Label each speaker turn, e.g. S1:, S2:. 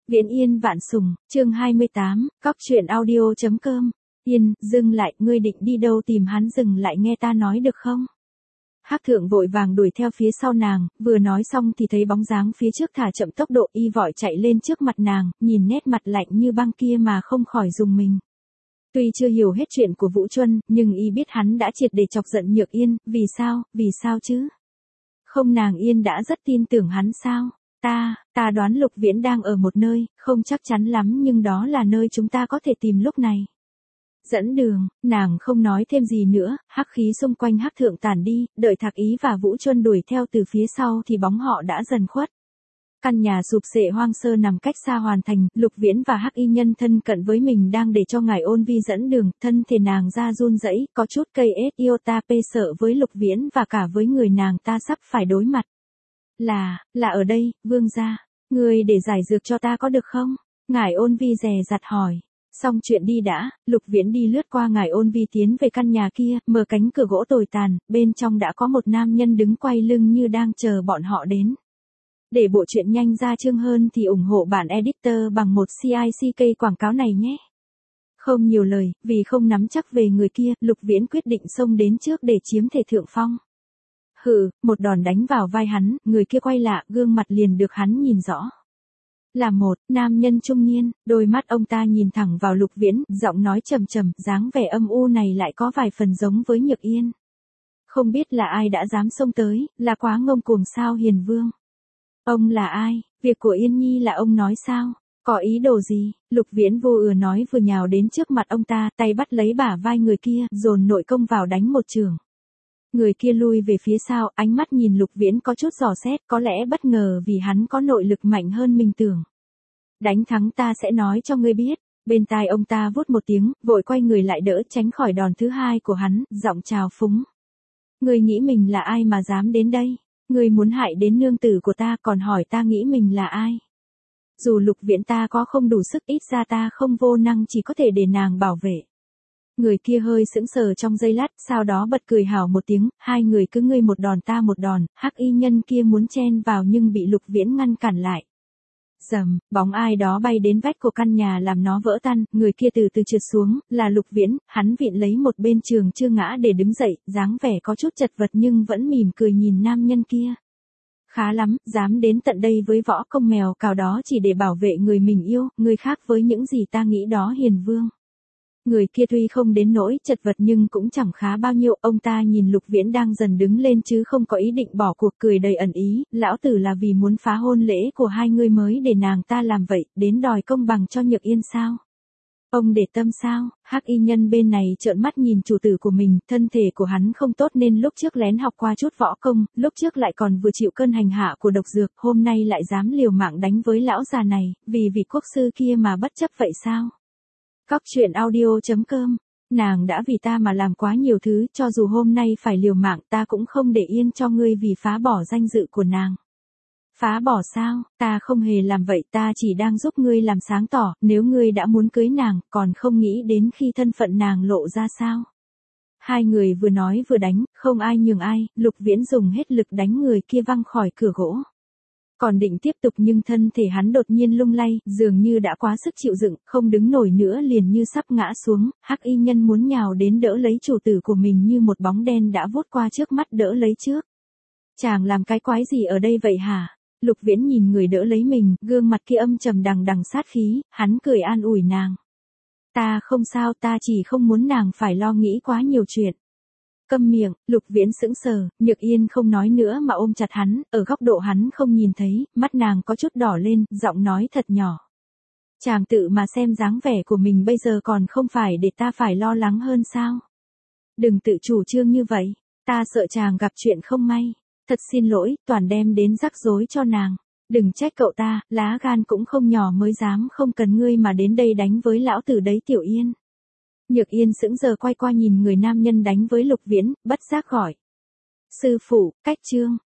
S1: Viễn Yên Vạn Sùng, chương 28, Cóc truyện audio.com. Yên, dừng lại, ngươi định đi đâu? Tìm hắn dừng lại nghe ta nói được không? Hắc Thượng vội vàng đuổi theo phía sau nàng, vừa nói xong thì thấy bóng dáng phía trước thả chậm tốc độ y vội chạy lên trước mặt nàng, nhìn nét mặt lạnh như băng kia mà không khỏi rùng mình. Tuy chưa hiểu hết chuyện của Vũ Chuân, nhưng y biết hắn đã triệt để chọc giận Nhược Yên, vì sao chứ? Không, nàng Yên đã rất tin tưởng hắn sao? Ta đoán Lục Viễn đang ở một nơi, không chắc chắn lắm nhưng đó là nơi chúng ta có thể tìm lúc này. Dẫn đường, nàng không nói thêm gì nữa, hắc khí xung quanh Hắc Thượng tản đi, đợi Thạc Ý và Vũ Chuân đuổi theo từ phía sau thì bóng họ đã dần khuất. Căn nhà sụp xệ hoang sơ nằm cách xa hoàn thành, Lục Viễn và Hắc Y Nhân thân cận với mình đang để cho ngài Ôn Vi dẫn đường, thân thể nàng ra run rẩy, có chút cây iota sợ với Lục Viễn và cả với người nàng ta sắp phải đối mặt. Là ở đây, vương gia, người để giải dược cho ta có được không? Ngài Ôn Vi dè dặt hỏi. Xong chuyện đi đã, Lục Viễn đi lướt qua ngài Ôn Vi tiến về căn nhà kia, mở cánh cửa gỗ tồi tàn, bên trong đã có một nam nhân đứng quay lưng như đang chờ bọn họ đến. Để bộ truyện nhanh ra chương hơn thì ủng hộ bản editor bằng một CICK quảng cáo này nhé. Không nhiều lời, vì không nắm chắc về người kia, Lục Viễn quyết định xông đến trước để chiếm thể thượng phong. Hừ, một đòn đánh vào vai hắn, người kia quay lại, gương mặt liền được hắn nhìn rõ. Là một nam nhân trung niên, đôi mắt ông ta nhìn thẳng vào Lục Viễn, giọng nói trầm trầm, dáng vẻ âm u này lại có vài phần giống với Nhược Yên. Không biết là ai đã dám xông tới, là quá ngông cuồng sao Hiền Vương? Ông là ai? Việc của Yên Nhi là ông nói sao? Có ý đồ gì? Lục Viễn vô ừa nói vừa nhào đến trước mặt ông ta, tay bắt lấy bả vai người kia, dồn nội công vào đánh một chưởng. Người kia lui về phía sau, ánh mắt nhìn Lục Viễn có chút dò xét, có lẽ bất ngờ vì hắn có nội lực mạnh hơn mình tưởng. Đánh thắng ta sẽ nói cho ngươi biết. Bên tai ông ta vút một tiếng, vội quay người lại đỡ tránh khỏi đòn thứ hai của hắn, giọng trào phúng. Ngươi nghĩ mình là ai mà dám đến đây? Ngươi muốn hại đến nương tử của ta còn hỏi ta nghĩ mình là ai? Dù Lục Viễn ta có không đủ sức, ít ra ta không vô năng chỉ có thể để nàng bảo vệ. Người kia hơi sững sờ trong giây lát, sau đó bật cười hảo một tiếng, hai người cứ ngươi một đòn ta một đòn, Hắc Y Nhân kia muốn chen vào nhưng bị Lục Viễn ngăn cản lại. Rầm, bóng ai đó bay đến vách của căn nhà làm nó vỡ tan, người kia từ từ trượt xuống, là Lục Viễn, hắn vịn lấy một bên trường chưa ngã để đứng dậy, dáng vẻ có chút chật vật nhưng vẫn mỉm cười nhìn nam nhân kia. Khá lắm, dám đến tận đây với võ công mèo cào đó chỉ để bảo vệ người mình yêu, người khác với những gì ta nghĩ đó Hiền Vương. Người kia tuy không đến nỗi chật vật nhưng cũng chẳng khá bao nhiêu, ông ta nhìn Lục Viễn đang dần đứng lên chứ không có ý định bỏ cuộc, cười đầy ẩn ý, lão tử là vì muốn phá hôn lễ của hai người mới để nàng ta làm vậy, đến đòi công bằng cho Nhược Yên sao? Ông để tâm sao? Hắc Y Nhân bên này trợn mắt nhìn chủ tử của mình, thân thể của hắn không tốt nên lúc trước lén học qua chút võ công, lúc trước lại còn vừa chịu cơn hành hạ của độc dược, hôm nay lại dám liều mạng đánh với lão già này, vì vị quốc sư kia mà bất chấp vậy sao? Cóc truyện audio.com. Nàng đã vì ta mà làm quá nhiều thứ, cho dù hôm nay phải liều mạng ta cũng không để yên cho ngươi vì phá bỏ danh dự của nàng. Phá bỏ sao? Ta không hề làm vậy, ta chỉ đang giúp ngươi làm sáng tỏ, nếu ngươi đã muốn cưới nàng, còn không nghĩ đến khi thân phận nàng lộ ra sao? Hai người vừa nói vừa đánh, không ai nhường ai, Lục Viễn dùng hết lực đánh người kia văng khỏi cửa gỗ. Còn định tiếp tục nhưng thân thể hắn đột nhiên lung lay, dường như đã quá sức chịu đựng, không đứng nổi nữa liền như sắp ngã xuống, Hắc Y Nhân muốn nhào đến đỡ lấy chủ tử của mình như một bóng đen đã vút qua trước mắt đỡ lấy trước. Chàng làm cái quái gì ở đây vậy hả? Lục Viễn nhìn người đỡ lấy mình, gương mặt kia âm trầm đằng đằng sát khí, hắn cười an ủi nàng. Ta không sao, ta chỉ không muốn nàng phải lo nghĩ quá nhiều chuyện. Câm miệng, Lục Viễn sững sờ, Nhược Yên không nói nữa mà ôm chặt hắn, ở góc độ hắn không nhìn thấy, mắt nàng có chút đỏ lên, giọng nói thật nhỏ. Chàng tự mà xem dáng vẻ của mình bây giờ còn không phải để ta phải lo lắng hơn sao? Đừng tự chủ trương như vậy, ta sợ chàng gặp chuyện không may. Thật xin lỗi, toàn đem đến rắc rối cho nàng. Đừng trách cậu ta, lá gan cũng không nhỏ mới dám không cần ngươi mà đến đây đánh với lão tử đấy Tiểu Yên. Nhược Yên sững sờ quay qua nhìn người nam nhân đánh với Lục Viễn, bất giác gọi. Sư phụ, cách chương.